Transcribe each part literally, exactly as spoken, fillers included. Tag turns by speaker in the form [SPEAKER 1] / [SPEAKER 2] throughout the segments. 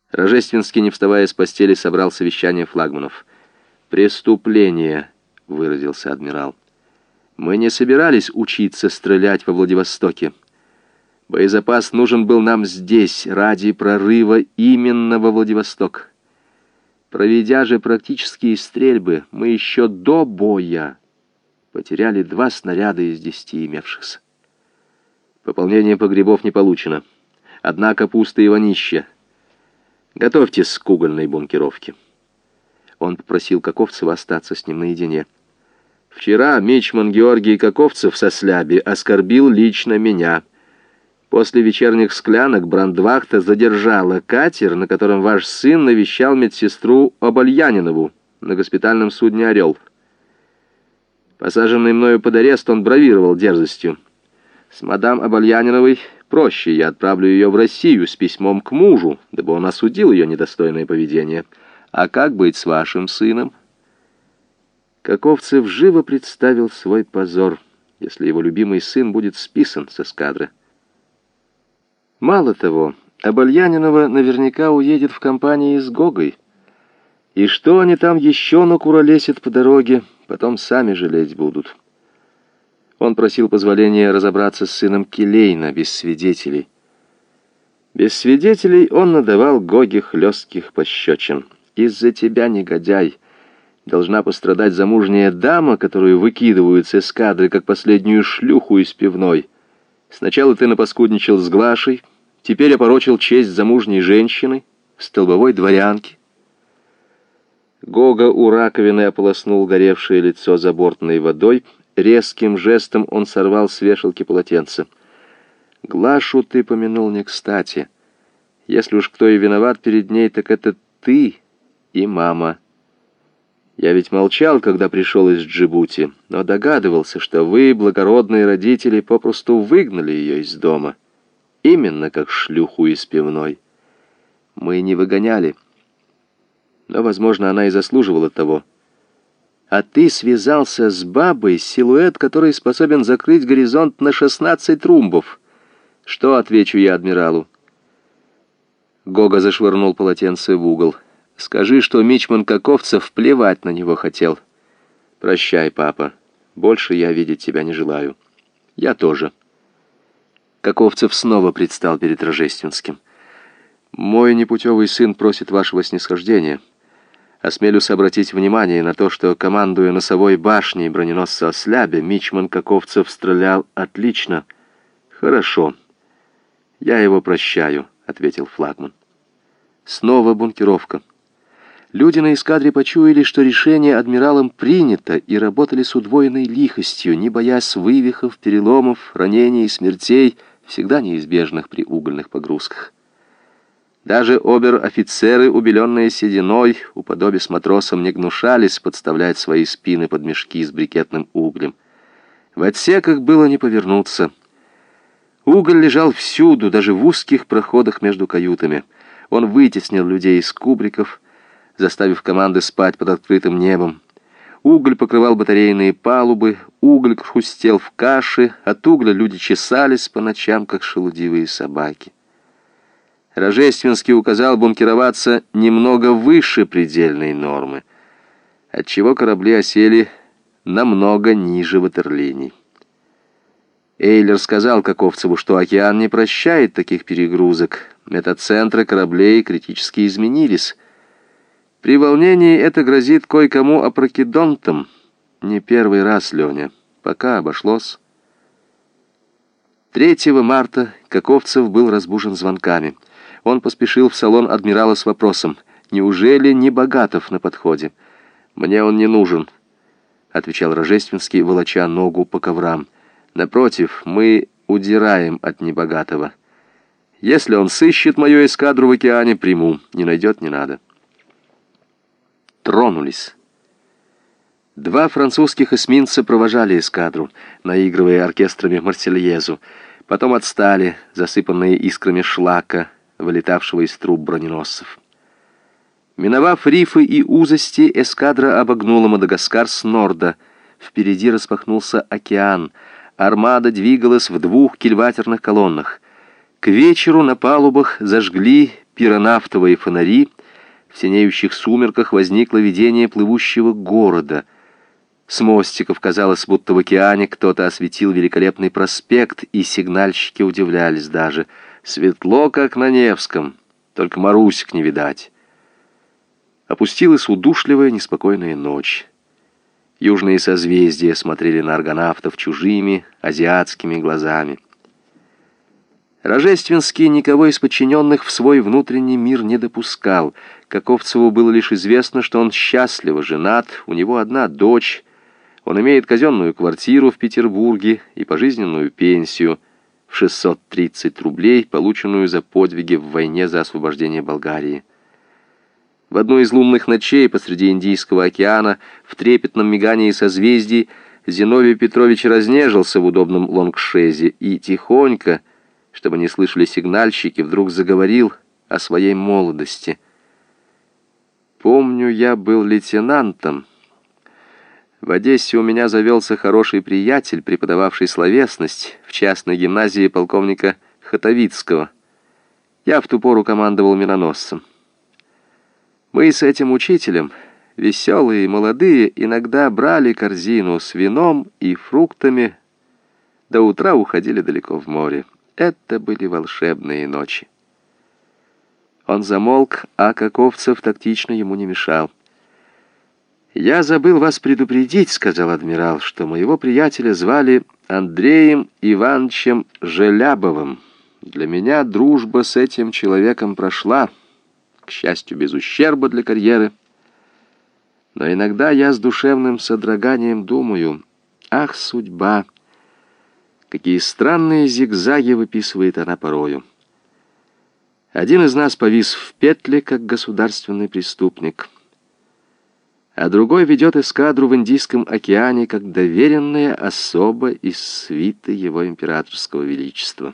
[SPEAKER 1] Рожественский, не вставая с постели, собрал совещание флагманов. «Преступление», — выразился адмирал. «Мы не собирались учиться стрелять во Владивостоке. Боезапас нужен был нам здесь, ради прорыва именно во Владивосток. Проведя же практические стрельбы, мы еще до боя потеряли два снаряда из десяти имевшихся. Пополнение погребов не получено. Однако пусто и вонище. Готовьтесь к угольной бункеровке». Он попросил Каковцева остаться с ним наедине. «Вчера мичман Георгий Каковцев со Сляби оскорбил лично меня. После вечерних склянок брандвахта задержала катер, на котором ваш сын навещал медсестру Обольянинову на госпитальном судне «Орел». Посаженный мною под арест, он бравировал дерзостью. С мадам Обольяниновой проще, я отправлю ее в Россию с письмом к мужу, дабы он осудил ее недостойное поведение. А как быть с вашим сыном?» Каковцев живо представил свой позор, если его любимый сын будет списан с эскадры. Мало того, Обольянинова наверняка уедет в компании с Гогой. И что они там еще накуролесят по дороге, потом сами жалеть будут. Он просил позволения разобраться с сыном Килейна без свидетелей. Без свидетелей он надавал Гоге хлестких пощечин. «Из-за тебя, негодяй, должна пострадать замужняя дама, которую выкидывают с эскадры, как последнюю шлюху из пивной. Сначала ты напаскудничал с Глашей, теперь опорочил честь замужней женщины, столбовой дворянки». Гога у раковины ополоснул горевшее лицо забортной водой. Резким жестом он сорвал с вешалки полотенце. «Глашу ты помянул не кстати. Если уж кто и виноват перед ней, так это ты и мама. Я ведь молчал, когда пришел из Джибути, но догадывался, что вы, благородные родители, попросту выгнали ее из дома. Именно как шлюху из пивной. Мы не выгоняли, но, возможно, она и заслуживала того. А ты связался с бабой, силуэт, который способен закрыть горизонт на шестнадцать румбов. Что отвечу я адмиралу?» Гога зашвырнул полотенце в угол. «Скажи, что мичман Каковцев плевать на него хотел. Прощай, папа. Больше я видеть тебя не желаю. Я тоже». Каковцев снова предстал перед Рожественским. «Мой непутевый сын просит вашего снисхождения. Осмелюсь обратить внимание на то, что, командуя носовой башней броненосца «Ослябя», мичман Каковцев стрелял отлично». «Хорошо. Я его прощаю», — ответил флагман. Снова бункеровка. Люди на эскадре почуяли, что решение адмиралом принято, и работали с удвоенной лихостью, не боясь вывихов, переломов, ранений и смертей, всегда неизбежных при угольных погрузках. Даже обер-офицеры, убеленные сединой, уподобие с матросом, не гнушались подставлять свои спины под мешки с брикетным углем. В отсеках было не повернуться. Уголь лежал всюду, даже в узких проходах между каютами. Он вытеснил людей из кубриков, заставив команды спать под открытым небом. Уголь покрывал батарейные палубы, уголь хрустел в каше, от угля люди чесались по ночам, как шелудивые собаки. Рожественский указал бункероваться немного выше предельной нормы, отчего корабли осели намного ниже ватерлиний. Эйлер сказал Каковцеву, что океан не прощает таких перегрузок. Метацентры кораблей критически изменились. При волнении это грозит кое-кому опрокидонтом. Не первый раз, Леня. Пока обошлось. третьего марта Каковцев был разбужен звонками. Он поспешил в салон адмирала с вопросом: «Неужели Небогатов на подходе?» «Мне он не нужен», — отвечал Рожественский, волоча ногу по коврам. «Напротив, мы удираем от Небогатого. Если он сыщет мою эскадру в океане, приму. Не найдет, не надо». Тронулись. Два французских эсминца провожали эскадру, наигрывая оркестрами Марсельезу. Потом отстали, засыпанные искрами шлака, вылетавшего из труб броненосцев. Миновав рифы и узости, эскадра обогнула Мадагаскар с норда. Впереди распахнулся океан. Армада двигалась в двух кильватерных колоннах. К вечеру на палубах зажгли пиронафтовые фонари, в синеющих сумерках возникло видение плывущего города. С мостиков казалось, будто в океане кто-то осветил великолепный проспект, и сигнальщики удивлялись даже. Светло, как на Невском, только Марусик не видать. Опустилась удушливая, неспокойная ночь. Южные созвездия смотрели на аргонавтов чужими, азиатскими глазами. Рожественский никого из подчиненных в свой внутренний мир не допускал. Каковцеву было лишь известно, что он счастливо женат, у него одна дочь, он имеет казенную квартиру в Петербурге и пожизненную пенсию в шестьсот тридцать рублей, полученную за подвиги в войне за освобождение Болгарии. В одну из лунных ночей посреди Индийского океана, в трепетном мигании созвездий, Зиновий Петрович разнежился в удобном лонгшезе и тихонько, чтобы не слышали сигнальщики, вдруг заговорил о своей молодости. «Помню, я был лейтенантом. В Одессе у меня завелся хороший приятель, преподававший словесность в частной гимназии полковника Хотовицкого. Я в ту пору командовал миноносцем. Мы с этим учителем, веселые и молодые, иногда брали корзину с вином и фруктами, до утра уходили далеко в море. Это были волшебные ночи». Он замолк, а Каковцев тактично ему не мешал. «Я забыл вас предупредить, — сказал адмирал, — что моего приятеля звали Андреем Ивановичем Желябовым. Для меня дружба с этим человеком прошла, к счастью, без ущерба для карьеры. Но иногда я с душевным содроганием думаю: ах, судьба! Какие странные зигзаги выписывает она порою. Один из нас повис в петле, как государственный преступник, а другой ведет эскадру в Индийском океане, как доверенная особа из свиты его императорского величества».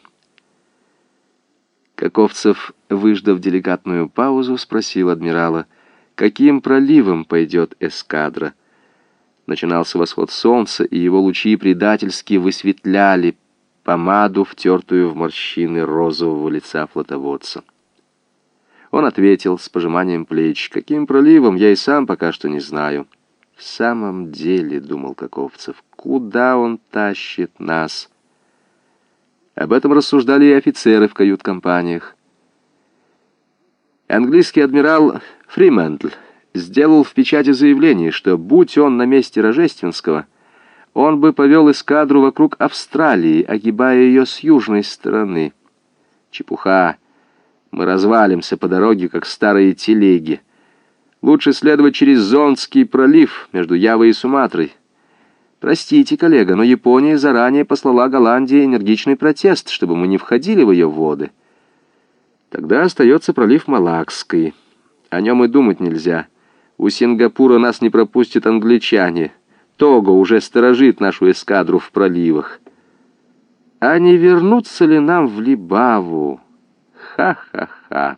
[SPEAKER 1] Каковцев, выждав деликатную паузу, спросил адмирала, каким проливом пойдет эскадра. Начинался восход солнца, и его лучи предательски высветляли помаду, втертую в морщины розового лица флотоводца. Он ответил с пожиманием плеч: «Каким проливом, я и сам пока что не знаю». «В самом деле, — думал Каковцев, — куда он тащит нас?» Об этом рассуждали и офицеры в кают-компаниях. Английский адмирал Фриментл сделал в печати заявление, что, будь он на месте Рожественского, он бы повел эскадру вокруг Австралии, огибая ее с южной стороны. Чепуха. Мы развалимся по дороге, как старые телеги. Лучше следовать через Зондский пролив между Явой и Суматрой. Простите, коллега, но Япония заранее послала Голландии энергичный протест, чтобы мы не входили в ее воды. Тогда остается пролив Малакский. О нем и думать нельзя. У Сингапура нас не пропустят англичане. Того уже сторожит нашу эскадру в проливах. А не вернуться ли нам в Либаву? Ха-ха-ха.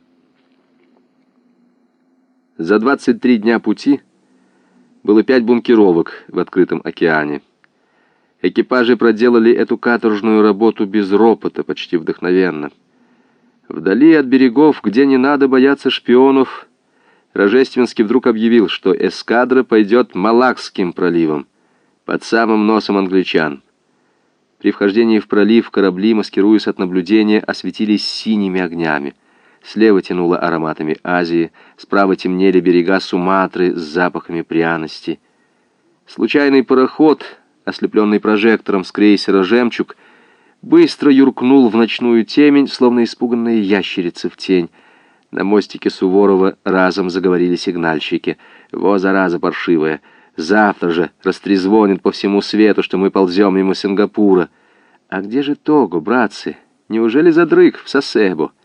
[SPEAKER 1] За двадцать три дня пути было пять бункеровок в открытом океане. Экипажи проделали эту каторжную работу без ропота, почти вдохновенно. Вдали от берегов, где не надо бояться шпионов, Рожественский вдруг объявил, что эскадра пойдет Малакским проливом, под самым носом англичан. При вхождении в пролив корабли, маскируясь от наблюдения, осветились синими огнями. Слева тянуло ароматами Азии, справа темнели берега Суматры с запахами пряности. Случайный пароход, ослепленный прожектором с крейсера «Жемчуг», быстро юркнул в ночную темень, словно испуганная ящерица в тень. На мостике Суворова разом заговорили сигнальщики. «Во, зараза паршивая! Завтра же растрезвонит по всему свету, что мы ползем мимо Сингапура. А где же Того, братцы? Неужели задрыг в Сасебо?»